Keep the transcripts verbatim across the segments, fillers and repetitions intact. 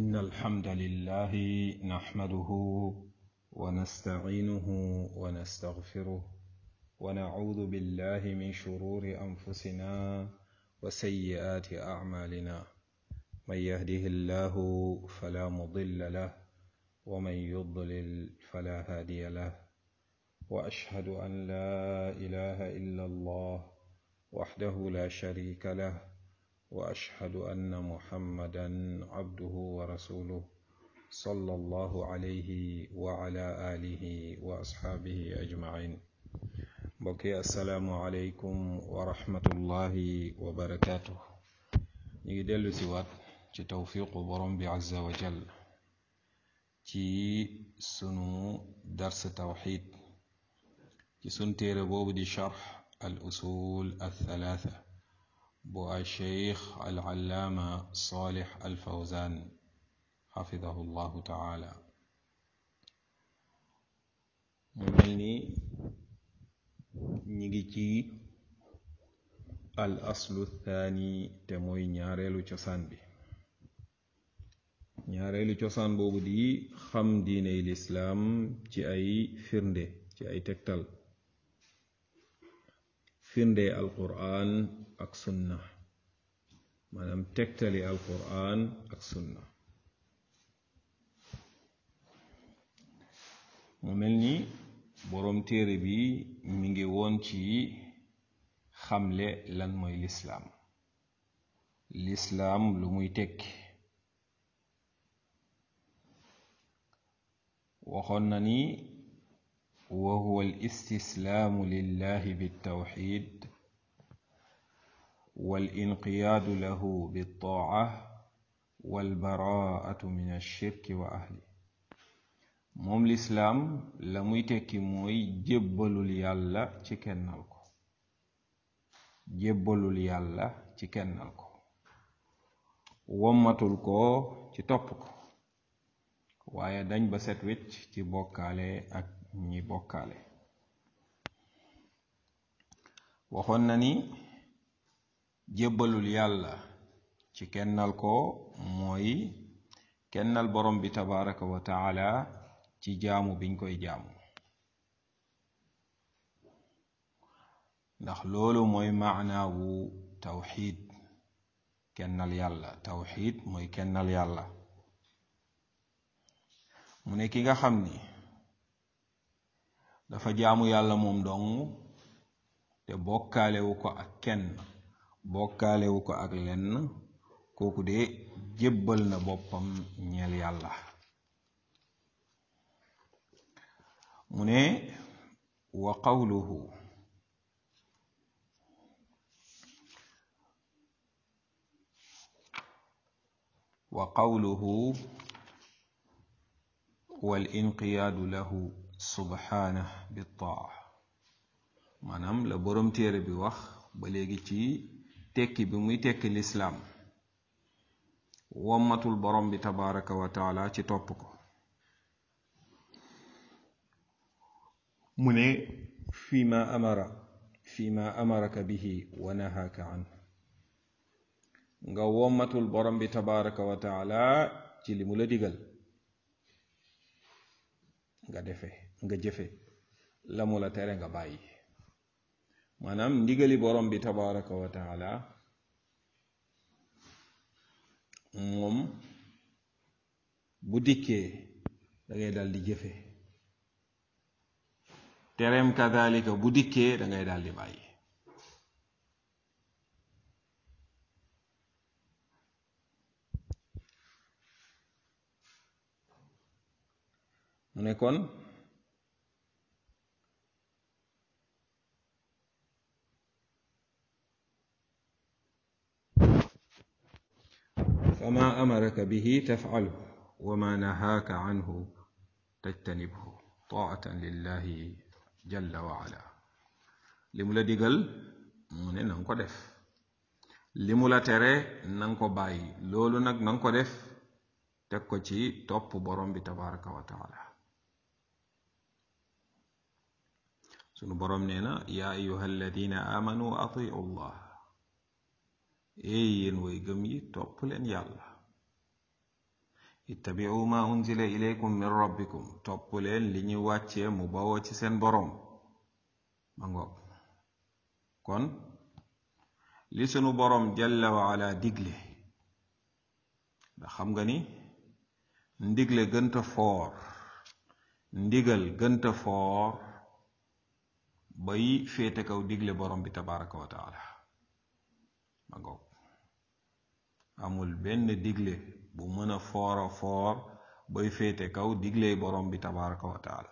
إن الحمد لله نحمده ونستعينه ونستغفره ونعوذ بالله من شرور أنفسنا وسيئات أعمالنا من يهده الله فلا مضل له ومن يضلل فلا هادي له وأشهد أن لا إله إلا الله وحده لا شريك له وأشهد أن محمدا عبده ورسوله صلى الله عليه وعلى آله وأصحابه أجمعين. بقي السلام عليكم ورحمة الله وبركاته. يدل سوات توفيق برم عز وجل ci sunu dars tawxid ci sun téere boobu di charx al usul al thalatha bu al cheikh al allaama salih al fawzan xafidahu llahu taala. mu mel ni ñi ngi ci al aslu thani te mooy ñaareelu cosaan bi. ñaareelu cosaan boobu di xam diiney lislaam ci ay firnde ci ay tegtal firnde alquran ak sunna maanaam tegtali alquran ak sunna. mu mel ni boroom téere bi mi ngi woon ci xamle lan mooy lislaam lislaam lu muy tekki. waxoon na ni wa huwa al istislaamu lillahi bittawxid wal inqiyaadu lahu bittaaca wal baraatu min ashirki wa ahli. moom lislaam la muy tekki mooy jébbalul yàlla ci kennal ko jébbalul yàlla ci kennal ko wommatul ko ci topp ko waaye dañ ba set wecc ci bokkaale ak ñi bokkaale. waxoon na ni jébbalul yàlla ci kennal ko mooy kennal borom bi tabaraka wa taala ci jaamu biñ koy jaamu, ndax loolu mooy maanaawu tawxid. kennal yàlla tawxid mooy kennal yàlla. mu ne ki nga xam ni dafa jaamu yàlla moom dong te bokkaalewu ko ak kenn bokkaalewu ko ak lenn, kooku de jébbal na boppam ñeel yàlla. mu ne wa qawluhu wa qawluhu wal inqiyaadu lahu subhaanahu bittaa. maanaam la boroom téere bi wax ba léegi ci tekki bi muy tekki lislaam wommatul borom bi tabaraka wa taala ci topp ko. mu ne fi ma amara fi ma amaraka bihi wa nahaaka an, nga wommatul borom bi tabaraka wa taala ci li mu la digal nga defe nga jëfe, la mu la tere nga bàyyi. maanaam ndigali borom bi tabaraka wa taala moom bu dikkee da ngay dal di jëfe, tereem kadalika bu dikkee da ngay dal di bàyyi. mu ne kon fama amaraka bihi taf'alhu wa ma nahaaka anhu tajtanibhu taatan lillahi jalla wa ala. li mu la digal mu ne nanga ko def, li mu la tere nanga ko bàyyi. loolu nag nanga ko def teg ko ci topp borom bi tabaraka wa taala. sunu borom nee na yaa ayuha alladina amanu atiu llah, eey yéen way gëm yi topp leen yàlla. ittabi'u ma unzila ilaykum min rabbikum topp leen li ñu wàccee mu bawoo ci seen boroom ma ngoog kon li sunu boroom jalla wa ala digle ndax xam nga ni ndigle gënta foor ndigal gënta foor bay féete kaw digle boroom bi tabaraka wa taala ma ngoog amul benn digle bu mën a foora foor bay féete kaw digle boroom bi tabaraka wa taala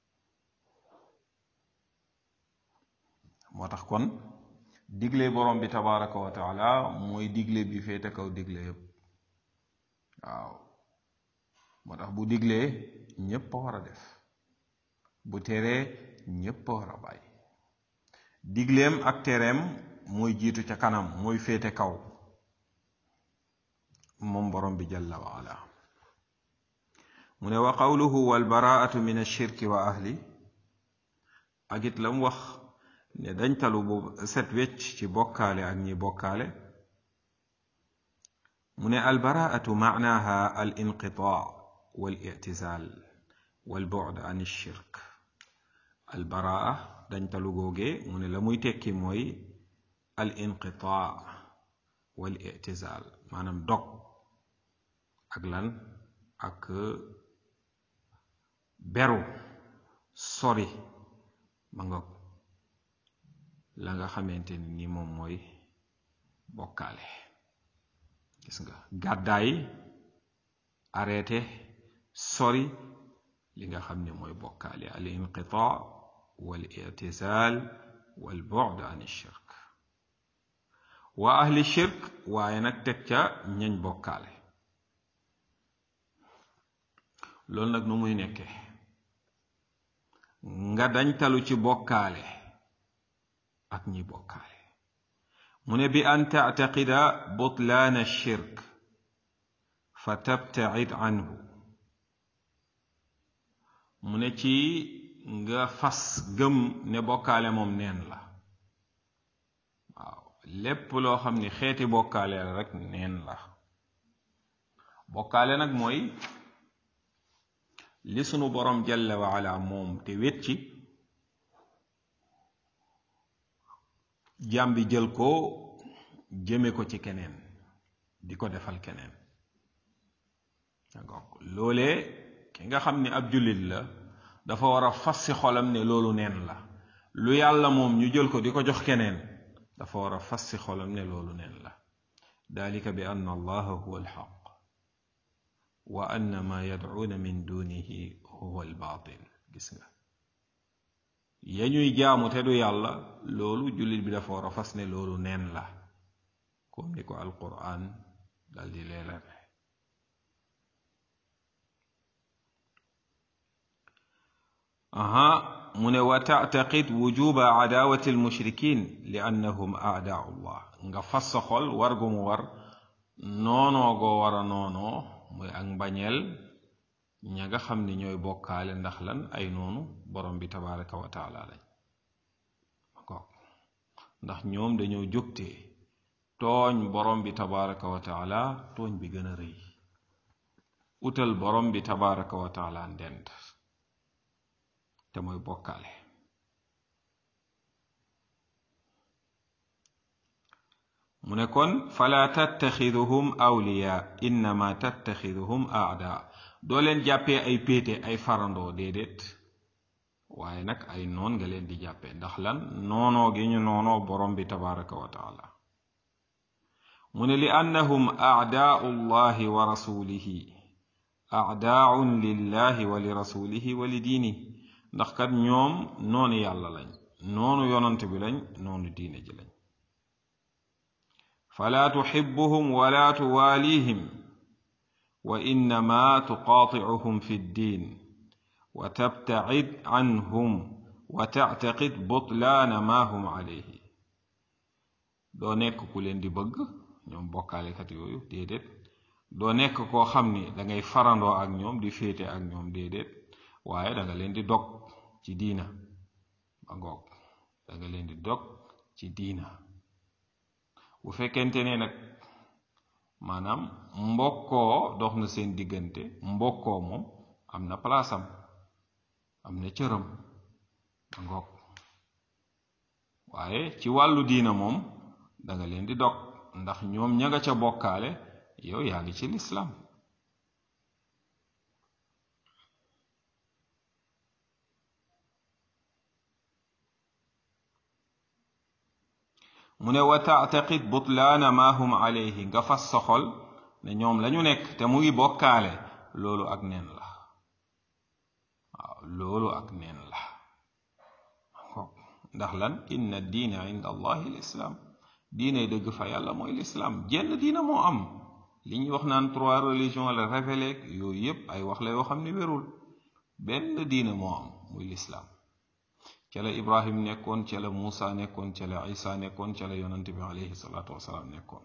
moo tax kon digle boroom bi tabaraka wa taala mooy digle bi féete kaw digle yépp waaw moo tax bu diglee ñépp a war a def bu teree ñépp a war a bàyyi digleem ak tereem mooy jiitu ca kanam mooy féete kaw moom borom bi jalla wa ala mu ne wa qawluhu wal baraatu min ashirki wa ahli ak it lam wax ne dañ talu bu set wecc ci bokkaale ak ñi bokkaale mu ne al baraatu maanaha al inqitaa wal i'tizaal wal bu'd an ashirk al baraa dañ talu googe mu ne la muy tekki mooy al inqitaa wal i'tizaal maanaam dog ak lan ak beru sori ma nga la nga xamante ni moom mooy bokkaale gis nga gàddaay arrêté sori li nga xam ne mooy bokkaale al inqitaa wal i'tizaal wal bu'd an shirk wa ahli shirk waaye nag teg ca ñañ bokkaale loolu nag nu muy nekkee nga dañ talu ci bokkaale ak ñi bokkaale mu ne bi an ta'taqida butlaan ash-shirk fa tabta'id anhu mu ne ci nga fas gëm ne bokkaale moom neen la waaw lépp loo xam ni xeeti bokkaale la rek neen la bokkaale nag mooy li sunu borom jalla wa ala moom te wet ci jaam bi jël ko jëme ko ci keneen di ko defal keneen d'accord loolee ki nga xam ni ab jullit la dafa war a fas ci xolam ne loolu neen la lu yàlla moom ñu jël ko di ko jox keneen dafa war a fas ci xolam ne loolu neen la dalika bi anna allaha huwa alxaq wa anna ma yad'una min dunihi huwa albaatil gis nga ya ñuy jaamu te du yàlla loolu jullit bi dafa war a fas ne loolu neen la comme ni ko alquran dal di leelale aha mu ne wa ta'taqid wujuba adawati almushrikin li annahum a'daa'u allah nga fas sa xol war gu mu war noonoo goo war a noonoo muy ak mbañeel ña nga xam ni ñooy bokkaale ndax lan ay noonu borom bi tabaraka wa taala lañ ndax ñoom dañoo jógtee tooñ borom bi tabaraka wa taala tooñ bi gën a rëy utal borom bi tabaraka wa taala ndend te mooy bokkaale mu ne kon fala tattaxiduhum awliya innama tattaxiduhum aada doo leen jàppee ay péete ay farandoo déedéet waaye nag ay noon nga leen di jàppee ndax lan noonoo gi ñu noonoo borom bi tabaraka wa taala mu ne li annahum aadaau llahi wa rasulihi aadaaun lillahi wa li rasulihi wa li diini ndax kat ñoom noonu yàlla lañ noonu yonant bi lañ noonu diine ji lañ fala tuxibuhum wala tuwaalihim wa innama tuqaaticuhum fi ddin wa tabtacid canhum wa tactaqid butlaana ma hum calayhi doo nekk ku leen di bëgg ñoom bokkaalekat yooyu déedéet doo nekk koo xam ni dangay farandoo ak ñoom di féete ak ñoom déedéet waaye danga leen di dog ci diina ba ngoog danga leen di dog ci diina bu fekkente ne nag maanaam mbokkoo dox na seen diggante mbokkoo moom am na palaasam am na cëram ngoog waaye ci wàllu diina moom da nga leen di dog ndax ñoom ña nga ca bokkaale yow yaa ngi ci lislaam mu ne wa taataqid butlaana ma hum alayhi nga fas soxol ne ñoom lañu nekk te mu ngi bokkaale loolu ak neen la waaw loolu ak neen la ndax lan inna diina inda allahi lislaam diine dëgg fa yàlla mooy lislaam jenn diina moo am li ñuy wax naan trois religions la révélé yooyu yépp ay wax la yoo xam ne wérul benn diina moo am muy lislaam ca la ibrahim nekkoon ca la muusa nekkoon ca la isa nekkoon ca la yonent bi alayhi salaatu wasalaam nekkoon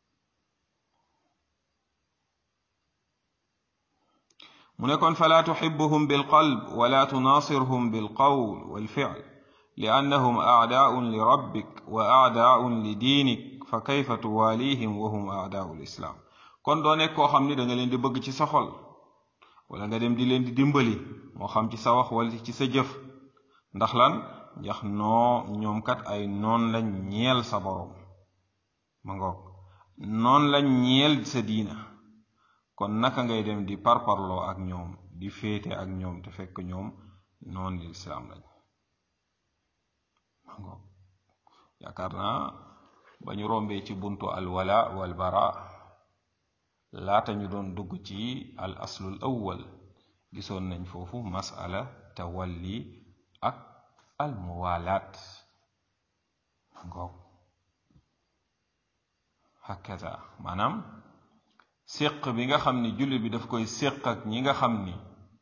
mu nekkoon fala tuxibuhum bilqalb wala tunaasirhum bilqawl walfiil liannahum aadaaun li rabbik wa aadaaun li diinik fa kayfa tuwaalihim wa hum aadaau lislaam kon doo nekk koo xam ni da nga leen di bëgg ci sa xol wala nga dem di leen di dimbali moo xam ci sa wax wala ci sa jëf ndax lan ndax noo ñoom kat ay noon lañ ñeel sa boroom ma ngoog noon lañ ñeel sa diina kon naka ngay dem di parparloo ak ñoom di féete ak ñoom te fekk ñoom noon lislaam lañ ma ngoog yaakaar naa ba ñu rombee ci buntu al wala wal bara laata ñu doon dugg ci al aslul awwal gisoon nañ foofu masala tawalli ak al muwalaat ngoog hakaza maanaam séq bi nga xam ni jullit bi daf koy séq ak ñi nga xam ni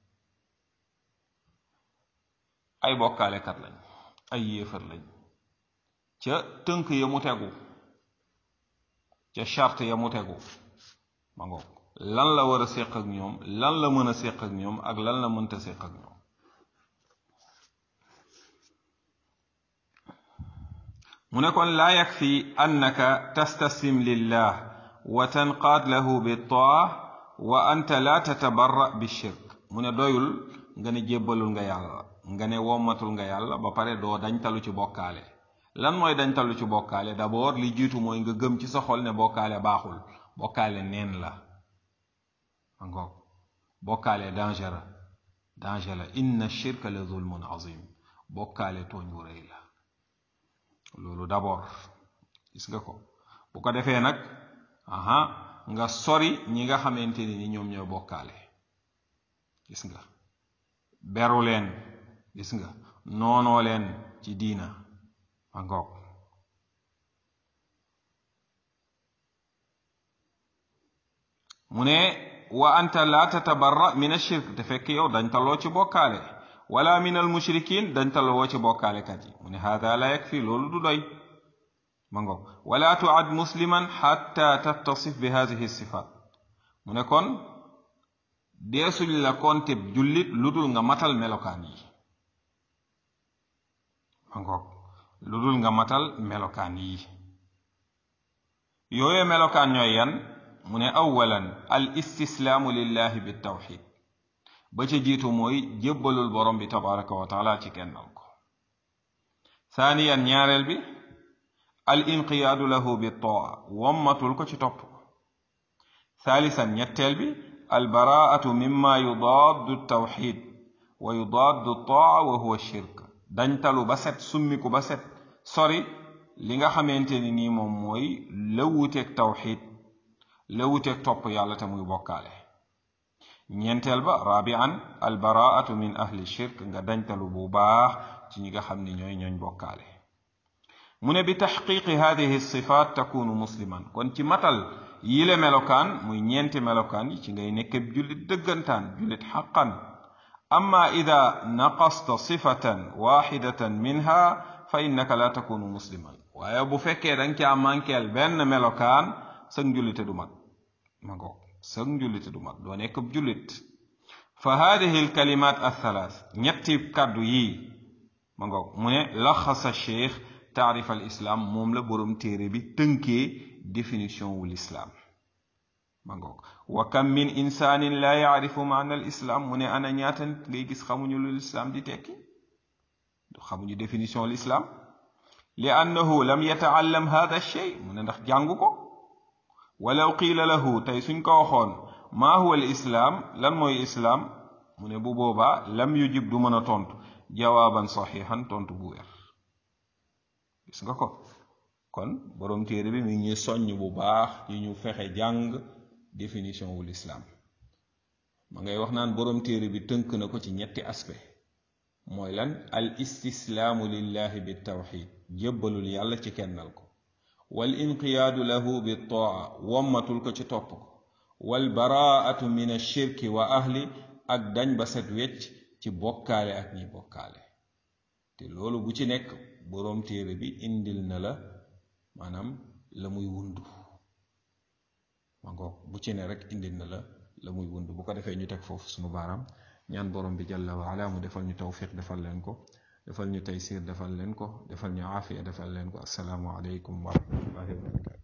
ay bokkaalekat lañ ay yéefar lañ ca tënk ya mu tegu ca charte ya mu tegu ma ngoog lan la war a séq ak ñoom lan la mën a séq ak ñoom ak lan la mënta séq ak ñoom mu ne kon laa yakfi annaka tastaslim lillah wa tanqaad lahu bittaa wa anta la tatabarra bishirk mu ne doyul nga ne jébbalul nga yàlla nga ne wommatul nga yàlla ba pare doo dañtalu ci bokkaale lan mooy dañtalu ci bokkaale d'abord li jiitu mooy nga gëm ci sa xol ne bokkaale baaxul bokkaale neen la ma ngoog bokkaale danger danger la inna shirka la zulmun azim bokkaale tooñ wu rëy la loolu d'abord gis nga ko bu ko defee nag aha nga sori ñi nga xamante ni ñoom ñoo bokkaale gis nga beru leen gis nga noonoo leen ci diina ma ngoog mu ne wa anta la tatabarra min ashirk te fekk yow dañ taloo ci bokkaale wala min al mushrikin dañ taloo ci bokkaale kat yi mu ne hada la yakfi loolu du doy ma ngoog wala tuad musliman xatta tattasif bi hadihi sifat mu ne kon deesuñ la konteb jullit lu dul nga matal melokaan yi ma ngoog lu dul nga matal melokaan yi yooye melokaan ñooy yan mu ne awalan al istislaamu lillahi bitawxid ba ca jiitu mooy jébbalul borom bi tabaraka wa taala ci kennal ko thaniyan ñaareel bi al inqiyaadu lahu bittaa wommatul ko ci topp thalisan ñetteel bi al baraatu mimma yudaaddu tawxid wa yudaaddu taa wa huwa shirk dañtalu ba set summiku ba set sori li nga xamante ni nii moom mooy la wuteeg tawxid la wuteeg topp yàlla te muy bokkaale ñeenteel ba rabian al baraatu min ahli shirk nga dañtalu bu baax ci ñi nga xam ni ñooy ñooñ bokkaale mu ne bi taxqiqi hadihi sifaat takunu musliman kon ci matal yile melokaan muy ñeenti melokaan yi ci ngay nekk jullit dëggantaan jullit xaqan amma ida naqasta sifatan waxidatan minha fa innaka la takunu musliman waaye bu fekkee danga caa mànkeel benn melokaan sag njullite du mat ma ngoog sag njullite du mat doo nekk jullit fa hadihi alkalimat athalath ñetti kàddu yii ma ngoog mu ne laxasa cheikh taarif al islam moom la boroom téere bi tënkee définition wu l'islam ma ngoog wa kam min insanin la yaarifu maana al islam mu ne ana ñaata nit ngay gis xamuñu lu l'islam di tekki xamuñu définition l'islam li annahu lam yataallam hada shay mu ne ndax jàngu ko walaw qiila lahu tey suñ ko waxoon maa huwa al islam lan mooy islam mu ne bu boobaa lam yujib du mën a tontu jawaaban saxiixan tontu bu wér gis nga ko kon borom téere bi mi ngi soññ bu baax yi ñu fexe jàng définition wu l'islam ma ngay wax naan borom téere bi tënk na ko ci ñetti aspect mooy lan al istislaamu lillahi bi tawxid jébbalul yàlla ci kennal ko wal inqiyaadu lahu bi taa wommatul ko ci topp ko wal baraatu min ashirki wa ahli ak dañ ba set wecc ci bokkaale ak ñi bokkaale te loolu bu ci nekk boroom téere bi indil na la maanaam la muy wundu ma ngoog bu ci ne rek indil na la la muy wundu bu ko defee ñu teg foofu sunu baaraam ñaan borom bi jalla wa ala mu defal ñu tawfiq defal leen ko defal ñu taysir defal leen ko defal ñu aafiya defal leen ko assalaamu aleykum wa rahmatullahi wa barakatu